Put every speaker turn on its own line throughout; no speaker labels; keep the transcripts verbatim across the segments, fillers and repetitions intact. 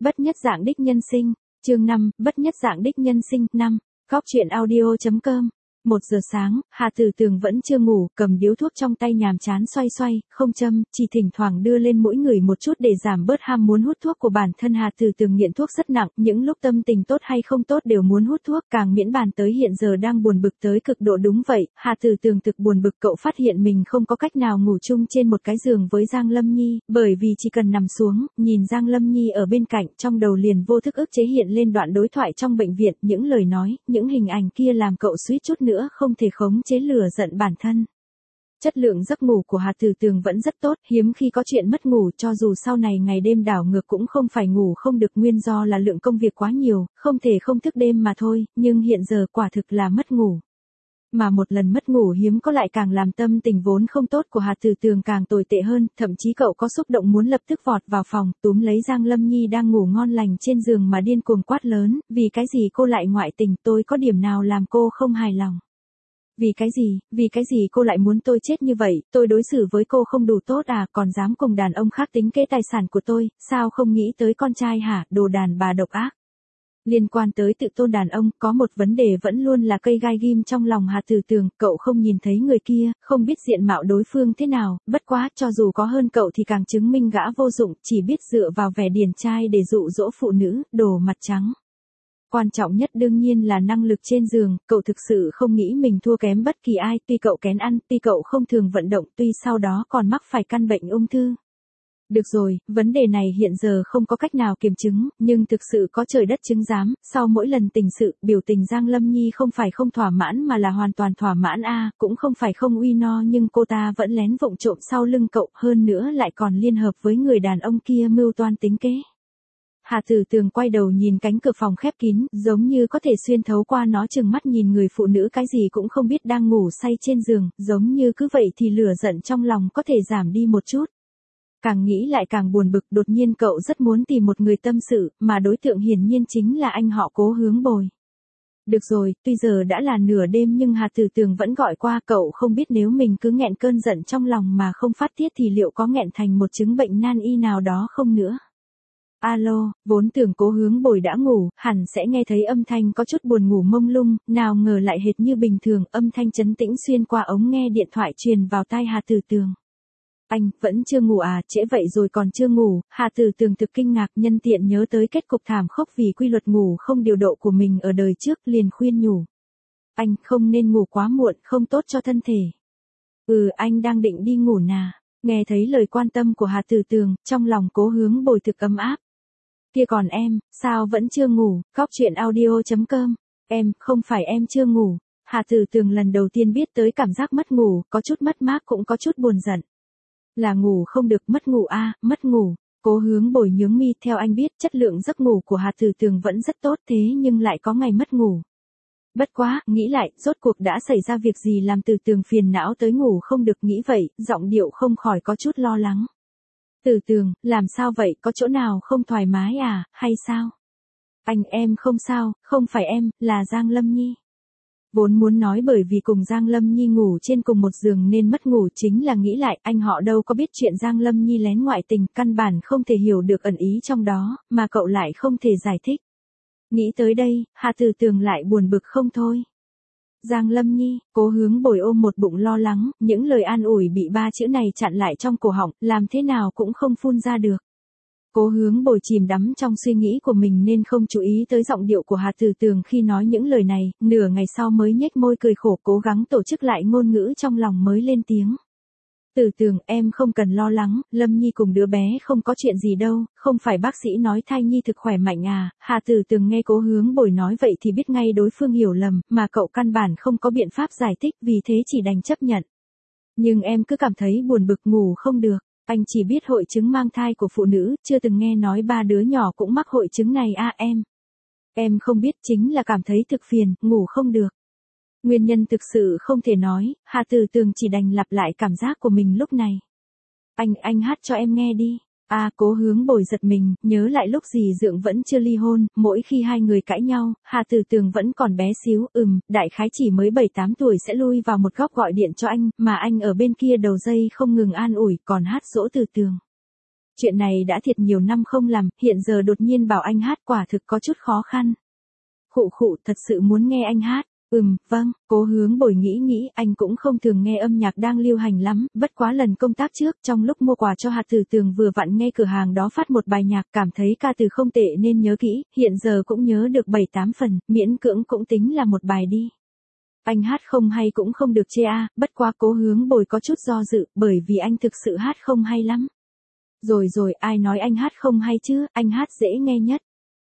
Bất nhất dạng đích nhân sinh. Chương năm, bất nhất dạng đích nhân sinh. Năm. Góc truyện audio chấm com. Một giờ sáng, Hà Tử Tường vẫn chưa ngủ, cầm điếu thuốc trong tay nhàm chán xoay xoay, không châm, chỉ thỉnh thoảng đưa lên mỗi người một chút để giảm bớt ham muốn hút thuốc của bản thân. Hà Tử Tường nghiện thuốc rất nặng, những lúc tâm tình tốt hay không tốt đều muốn hút thuốc, càng miễn bàn tới hiện giờ đang buồn bực tới cực độ. Đúng vậy, Hà Tử Tường thực buồn bực. Cậu phát hiện mình không có cách nào ngủ chung trên một cái giường với Giang Lâm Nhi, bởi vì chỉ cần nằm xuống, nhìn Giang Lâm Nhi ở bên cạnh, trong đầu liền vô thức ức chế hiện lên đoạn đối thoại trong bệnh viện, những lời nói, những hình ảnh kia làm cậu suýt chút nữa không thể khống chế lửa giận bản thân. Chất lượng giấc ngủ của Hà Tử Tường vẫn rất tốt, hiếm khi có chuyện mất ngủ, cho dù sau này ngày đêm đảo ngược cũng không phải ngủ không được nguyên do là lượng công việc quá nhiều, không thể không thức đêm mà thôi, nhưng hiện giờ quả thực là mất ngủ. Mà một lần mất ngủ hiếm có lại càng làm tâm tình vốn không tốt của Hà Tử Tường càng tồi tệ hơn, thậm chí cậu có xúc động muốn lập tức vọt vào phòng, túm lấy Giang Lâm Nhi đang ngủ ngon lành trên giường mà điên cuồng quát lớn, vì cái gì cô lại ngoại tình, tôi có điểm nào làm cô không hài lòng? Vì cái gì, vì cái gì cô lại muốn tôi chết như vậy, tôi đối xử với cô không đủ tốt à, còn dám cùng đàn ông khác tính kế tài sản của tôi, sao không nghĩ tới con trai hả, đồ đàn bà độc ác. Liên quan tới tự tôn đàn ông, có một vấn đề vẫn luôn là cây gai ghim trong lòng Hà Tử Tường, cậu không nhìn thấy người kia, không biết diện mạo đối phương thế nào, bất quá, cho dù có hơn cậu thì càng chứng minh gã vô dụng, chỉ biết dựa vào vẻ điển trai để dụ dỗ phụ nữ, đồ mặt trắng. Quan trọng nhất đương nhiên là năng lực trên giường, cậu thực sự không nghĩ mình thua kém bất kỳ ai, tuy cậu kén ăn, tuy cậu không thường vận động, tuy sau đó còn mắc phải căn bệnh ung thư. Được rồi, vấn đề này hiện giờ không có cách nào kiểm chứng, nhưng thực sự có trời đất chứng giám, sau mỗi lần tình sự, biểu tình Giang Lâm Nhi không phải không thỏa mãn mà là hoàn toàn thỏa mãn a, cũng không phải không uy no nhưng cô ta vẫn lén vụng trộm sau lưng cậu, hơn nữa lại còn liên hợp với người đàn ông kia mưu toan tính kế. Hà Tử Tường quay đầu nhìn cánh cửa phòng khép kín, giống như có thể xuyên thấu qua nó, chừng mắt nhìn người phụ nữ cái gì cũng không biết đang ngủ say trên giường, giống như cứ vậy thì lửa giận trong lòng có thể giảm đi một chút. Càng nghĩ lại càng buồn bực, đột nhiên cậu rất muốn tìm một người tâm sự, mà đối tượng hiển nhiên chính là anh họ Cố Hướng Bồi. Được rồi, tuy giờ đã là nửa đêm nhưng Hà Tử Tường vẫn gọi qua, cậu không biết nếu mình cứ nghẹn cơn giận trong lòng mà không phát tiết thì liệu có nghẹn thành một chứng bệnh nan y nào đó không nữa. Alo, vốn tưởng Cố Hướng Bồi đã ngủ, hẳn sẽ nghe thấy âm thanh có chút buồn ngủ mông lung, nào ngờ lại hệt như bình thường, âm thanh trấn tĩnh xuyên qua ống nghe điện thoại truyền vào tai Hà Tử Tường. Anh, vẫn chưa ngủ à, trễ vậy rồi còn chưa ngủ, Hà Tử Tường thực kinh ngạc, nhân tiện nhớ tới kết cục thảm khốc vì quy luật ngủ không điều độ của mình ở đời trước, liền khuyên nhủ. Anh, không nên ngủ quá muộn, không tốt cho thân thể. Ừ, anh đang định đi ngủ nà. Nghe thấy lời quan tâm của Hà Tử Tường, trong lòng Cố Hướng Bồi thực ấm áp. Kia còn em, sao vẫn chưa ngủ, góc truyện audio chấm com. Em, không phải em chưa ngủ. Hà Tử Tường lần đầu tiên biết tới cảm giác mất ngủ, có chút mất mát cũng có chút buồn giận. Là ngủ không được, mất ngủ a, à, mất ngủ. Cố Hướng Bồi nhướng mi, theo anh biết chất lượng giấc ngủ của Hà Tử Tường vẫn rất tốt, thế nhưng lại có ngày mất ngủ. Bất quá, nghĩ lại, rốt cuộc đã xảy ra việc gì làm Tử Tường phiền não tới ngủ không được, nghĩ vậy, giọng điệu không khỏi có chút lo lắng. Tử Tường, làm sao vậy, có chỗ nào không thoải mái à, hay sao? Anh, em không sao, không phải em, là Giang Lâm Nhi. Vốn muốn nói bởi vì cùng Giang Lâm Nhi ngủ trên cùng một giường nên mất ngủ, chính là nghĩ lại, anh họ đâu có biết chuyện Giang Lâm Nhi lén ngoại tình, căn bản không thể hiểu được ẩn ý trong đó, mà cậu lại không thể giải thích. Nghĩ tới đây, Hà Tử Tường lại buồn bực không thôi. Giang Lâm Nhi, Cố Hướng Bồi ôm một bụng lo lắng, những lời an ủi bị ba chữ này chặn lại trong cổ họng, làm thế nào cũng không phun ra được. Cố Hướng Bồi chìm đắm trong suy nghĩ của mình nên không chú ý tới giọng điệu của Hà Tử Tường khi nói những lời này, nửa ngày sau mới nhếch môi cười khổ, cố gắng tổ chức lại ngôn ngữ trong lòng mới lên tiếng. Tử Tường, em không cần lo lắng, Lâm Nhi cùng đứa bé không có chuyện gì đâu, không phải bác sĩ nói thai nhi thực khỏe mạnh à. Hà Tử Tường nghe Cố Hướng Bồi nói vậy thì biết ngay đối phương hiểu lầm, mà cậu căn bản không có biện pháp giải thích, vì thế chỉ đành chấp nhận. Nhưng em cứ cảm thấy buồn bực, ngủ không được. Anh chỉ biết hội chứng mang thai của phụ nữ, chưa từng nghe nói ba đứa nhỏ cũng mắc hội chứng này à em. Em không biết, chính là cảm thấy thực phiền, ngủ không được. Nguyên nhân thực sự không thể nói, Hà Tử Tường chỉ đành lặp lại cảm giác của mình lúc này. Anh, anh hát cho em nghe đi. À, Cố Hướng Bồi giật mình, nhớ lại lúc dì Dượng vẫn chưa ly hôn, mỗi khi hai người cãi nhau, Hà Tử Tường vẫn còn bé xíu, ừm, đại khái chỉ mới bảy tám tuổi sẽ lui vào một góc gọi điện cho anh, mà anh ở bên kia đầu dây không ngừng an ủi, còn hát dỗ Tử Tường. Chuyện này đã thiệt nhiều năm không làm, hiện giờ đột nhiên bảo anh hát quả thực có chút khó khăn. Khụ khụ, thật sự muốn nghe anh hát. Ừm, vâng, Cố Hướng Bồi nghĩ nghĩ, anh cũng không thường nghe âm nhạc đang lưu hành lắm, bất quá lần công tác trước, trong lúc mua quà cho Hà Tử Tường vừa vặn nghe cửa hàng đó phát một bài nhạc, cảm thấy ca từ không tệ nên nhớ kỹ, hiện giờ cũng nhớ được bảy tám phần, miễn cưỡng cũng tính là một bài đi. Anh hát không hay cũng không được chê a, bất quá Cố Hướng Bồi có chút do dự, bởi vì anh thực sự hát không hay lắm. Rồi rồi, ai nói anh hát không hay chứ, anh hát dễ nghe nhất.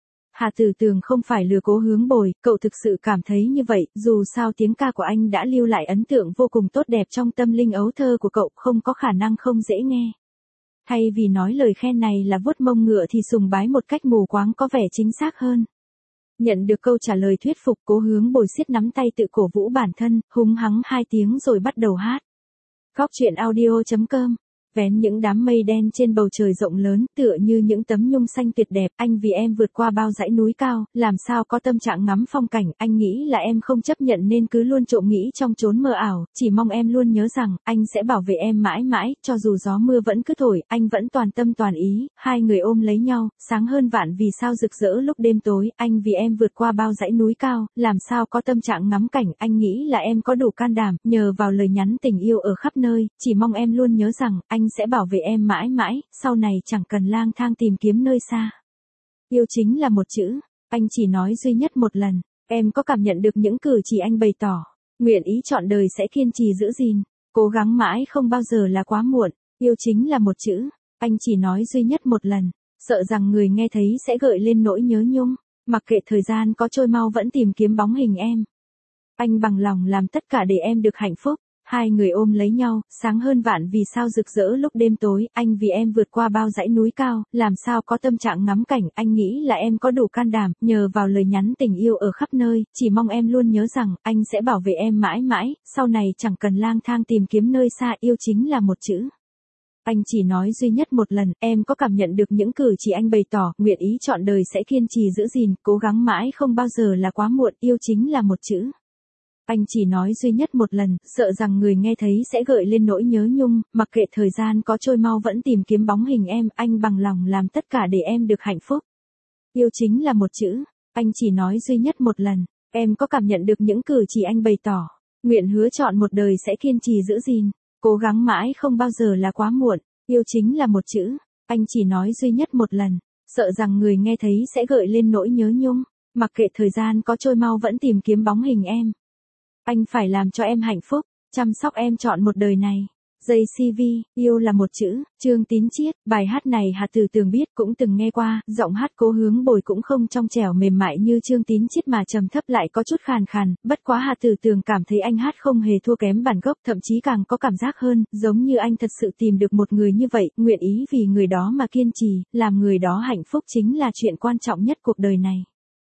Hà Tử Tường không phải lừa Cố Hướng Bồi, cậu thực sự cảm thấy như vậy, dù sao tiếng ca của anh đã lưu lại ấn tượng vô cùng tốt đẹp trong tâm linh ấu thơ của cậu, không có khả năng không dễ nghe. Thay vì nói lời khen này là vuốt mông ngựa thì sùng bái một cách mù quáng có vẻ chính xác hơn. Nhận được câu trả lời thuyết phục, Cố Hướng Bồi siết nắm tay tự cổ vũ bản thân, húng hắng hai tiếng rồi bắt đầu hát. Góc truyện audio chấm com. Vén những đám mây đen trên bầu trời rộng lớn, tựa như những tấm nhung xanh tuyệt đẹp, anh vì em vượt qua bao dãy núi cao, làm sao có tâm trạng ngắm phong cảnh, anh nghĩ là em không chấp nhận nên cứ luôn trộm nghĩ trong chốn mơ ảo, chỉ mong em luôn nhớ rằng, anh sẽ bảo vệ em mãi mãi, cho dù gió mưa vẫn cứ thổi, anh vẫn toàn tâm toàn ý, hai người ôm lấy nhau, sáng hơn vạn vì sao rực rỡ lúc đêm tối, anh vì em vượt qua bao dãy núi cao, làm sao có tâm trạng ngắm cảnh, anh nghĩ là em có đủ can đảm, nhờ vào lời nhắn tình yêu ở khắp nơi, chỉ mong em luôn nhớ rằng, anh sẽ bảo vệ em mãi mãi, sau này chẳng cần lang thang tìm kiếm nơi xa. Yêu chính là một chữ, anh chỉ nói duy nhất một lần, em có cảm nhận được những cử chỉ anh bày tỏ, nguyện ý trọn đời sẽ kiên trì giữ gìn, cố gắng mãi không bao giờ là quá muộn, yêu chính là một chữ, anh chỉ nói duy nhất một lần, sợ rằng người nghe thấy sẽ gợi lên nỗi nhớ nhung, mặc kệ thời gian có trôi mau vẫn tìm kiếm bóng hình em. Anh bằng lòng làm tất cả để em được hạnh phúc. Hai người ôm lấy nhau, sáng hơn vạn vì sao rực rỡ lúc đêm tối, anh vì em vượt qua bao dãy núi cao, làm sao có tâm trạng ngắm cảnh, anh nghĩ là em có đủ can đảm, nhờ vào lời nhắn tình yêu ở khắp nơi, chỉ mong em luôn nhớ rằng, anh sẽ bảo vệ em mãi mãi, sau này chẳng cần lang thang tìm kiếm nơi xa, yêu chính là một chữ. Anh chỉ nói duy nhất một lần, em có cảm nhận được những cử chỉ anh bày tỏ, nguyện ý trọn đời sẽ kiên trì giữ gìn, cố gắng mãi không bao giờ là quá muộn, yêu chính là một chữ. Anh chỉ nói duy nhất một lần, sợ rằng người nghe thấy sẽ gợi lên nỗi nhớ nhung, mặc kệ thời gian có trôi mau vẫn tìm kiếm bóng hình em, anh bằng lòng làm tất cả để em được hạnh phúc. Yêu chính là một chữ, anh chỉ nói duy nhất một lần, em có cảm nhận được những cử chỉ anh bày tỏ, nguyện hứa chọn một đời sẽ kiên trì giữ gìn, cố gắng mãi không bao giờ là quá muộn, yêu chính là một chữ, anh chỉ nói duy nhất một lần, sợ rằng người nghe thấy sẽ gợi lên nỗi nhớ nhung, mặc kệ thời gian có trôi mau vẫn tìm kiếm bóng hình em. Anh phải làm cho em hạnh phúc, chăm sóc em trọn một đời này. giê xê vê, yêu là một chữ, Trương Tín Chiết, bài hát này Hà Tử Tường biết cũng từng nghe qua, giọng hát Cố Hướng Bồi cũng không trong trẻo mềm mại như Trương Tín Chiết mà trầm thấp lại có chút khàn khàn, bất quá Hà Tử Tường cảm thấy anh hát không hề thua kém bản gốc, thậm chí càng có cảm giác hơn, giống như anh thật sự tìm được một người như vậy, nguyện ý vì người đó mà kiên trì, làm người đó hạnh phúc chính là chuyện quan trọng nhất cuộc đời này.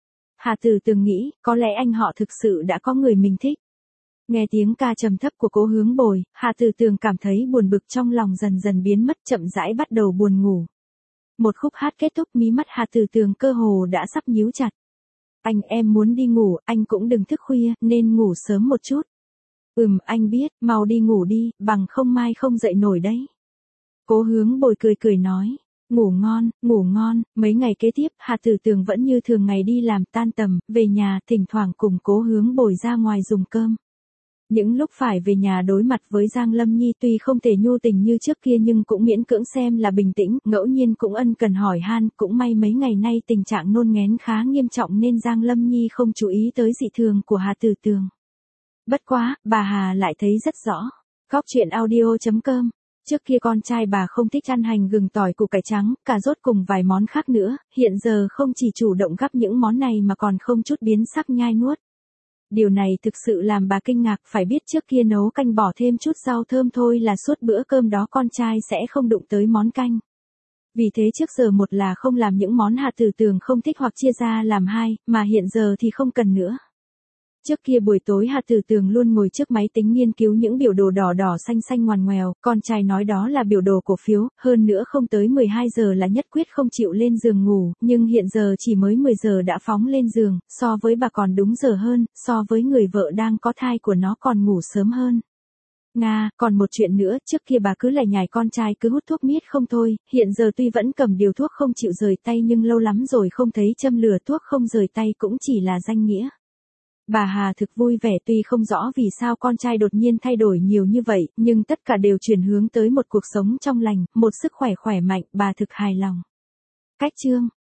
Hà Tử Tường nghĩ, có lẽ anh họ thực sự đã có người mình thích. Nghe tiếng ca trầm thấp của Cố Hướng Bồi, Hà Tử Tường cảm thấy buồn bực trong lòng dần dần biến mất, chậm rãi bắt đầu buồn ngủ. Một khúc hát kết thúc, mí mắt Hà Tử Tường cơ hồ đã sắp nhíu chặt. Anh em muốn đi ngủ, anh cũng đừng thức khuya, nên ngủ sớm một chút. Ừm, anh biết, mau đi ngủ đi, bằng không mai không dậy nổi đấy. Cố Hướng Bồi cười cười nói. Ngủ ngon, ngủ ngon, mấy ngày kế tiếp, Hà Tử Tường vẫn như thường ngày đi làm tan tầm, về nhà, thỉnh thoảng cùng Cố Hướng Bồi ra ngoài dùng cơm. Những lúc phải về nhà đối mặt với Giang Lâm Nhi tuy không thể nhu tình như trước kia nhưng cũng miễn cưỡng xem là bình tĩnh, ngẫu nhiên cũng ân cần hỏi han, cũng may mấy ngày nay tình trạng nôn nghén khá nghiêm trọng nên Giang Lâm Nhi không chú ý tới dị thường của Hà Tử Tường. Bất quá, bà Hà lại thấy rất rõ. Góc truyện audio chấm com. Trước kia con trai bà không thích ăn hành gừng tỏi củ cải trắng, cà rốt cùng vài món khác nữa, hiện giờ không chỉ chủ động gắp những món này mà còn không chút biến sắc nhai nuốt. Điều này thực sự làm bà kinh ngạc, phải biết trước kia nấu canh bỏ thêm chút rau thơm thôi là suốt bữa cơm đó con trai sẽ không đụng tới món canh. Vì thế trước giờ một là không làm những món Hà Tử Tường không thích hoặc chia ra làm hai, mà hiện giờ thì không cần nữa. Trước kia buổi tối Hà Tử Tường luôn ngồi trước máy tính nghiên cứu những biểu đồ đỏ đỏ xanh xanh ngoằn ngoèo, con trai nói đó là biểu đồ cổ phiếu, hơn nữa không tới mười hai giờ là nhất quyết không chịu lên giường ngủ, nhưng hiện giờ chỉ mới mười giờ đã phóng lên giường, so với bà còn đúng giờ hơn, so với người vợ đang có thai của nó còn ngủ sớm hơn. Nga, còn một chuyện nữa, trước kia bà cứ lải nhải con trai cứ hút thuốc miết không thôi, hiện giờ tuy vẫn cầm điều thuốc không chịu rời tay nhưng lâu lắm rồi không thấy châm lửa thuốc không rời tay cũng chỉ là danh nghĩa. Bà Hà thực vui vẻ tuy không rõ vì sao con trai đột nhiên thay đổi nhiều như vậy, nhưng tất cả đều chuyển hướng tới một cuộc sống trong lành, một sức khỏe khỏe mạnh, bà thực hài lòng. Cách chương